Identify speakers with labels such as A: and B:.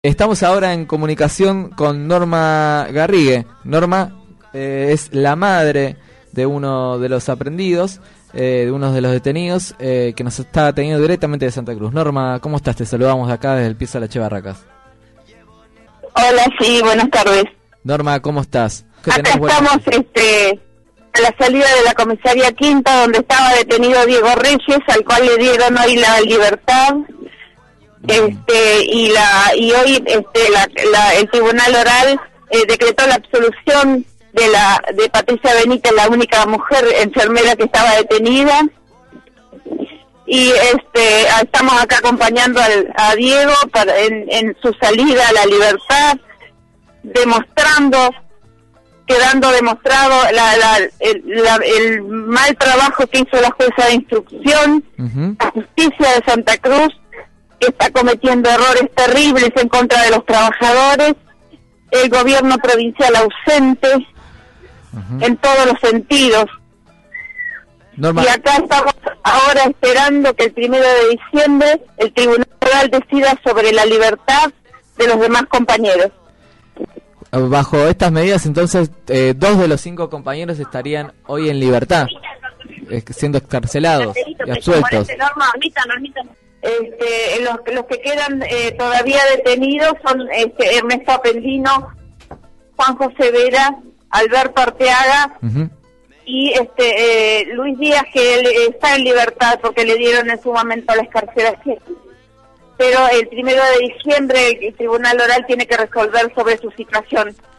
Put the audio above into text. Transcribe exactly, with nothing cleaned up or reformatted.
A: Estamos ahora en comunicación con Norma Garrigue. Norma eh, es la madre de uno de los aprendidos, eh, de uno de los detenidos, eh, que nos está atendiendo directamente de Santa Cruz. Norma, ¿cómo estás? Te saludamos de acá desde el piso de la Che Barracas.
B: Hola, sí, buenas tardes.
A: Norma, ¿cómo estás? ¿Qué
B: Acá
A: tenés
B: estamos este, a la salida de la comisaría Quinta, donde estaba detenido Diego Reyes, al cual le dieron hoy la libertad. Este y la y hoy este la, la, el tribunal oral eh, decretó la absolución de la de Patricia Benítez, la única mujer enfermera que estaba detenida, y este estamos acá acompañando al, a Diego para, en, en su salida a la libertad, demostrando quedando demostrado la, la, el, la, el mal trabajo que hizo la jueza de instrucción, uh-huh. La justicia de Santa Cruz, que está cometiendo errores terribles en contra de los trabajadores, el gobierno provincial ausente, uh-huh. en todos los sentidos. Normal. Y acá estamos ahora esperando que el primero de diciembre el Tribunal Oral decida sobre la libertad de los demás compañeros.
A: Bajo estas medidas, entonces, eh, dos de los cinco compañeros estarían hoy en libertad, eh, siendo excarcelados y absueltos.
B: Este, los, los que quedan eh, todavía detenidos son este, Ernesto Apendino, Juan José Vera, Alberto Arteaga, uh-huh. y este eh, Luis Díaz, que él está en libertad porque le dieron en su momento la excarcelación. Pero el primero de diciembre el, el Tribunal Oral tiene que resolver sobre su situación.